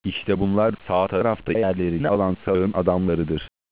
İşte bunlar sağ tarafta yerlerini alan sağın adamlarıdır.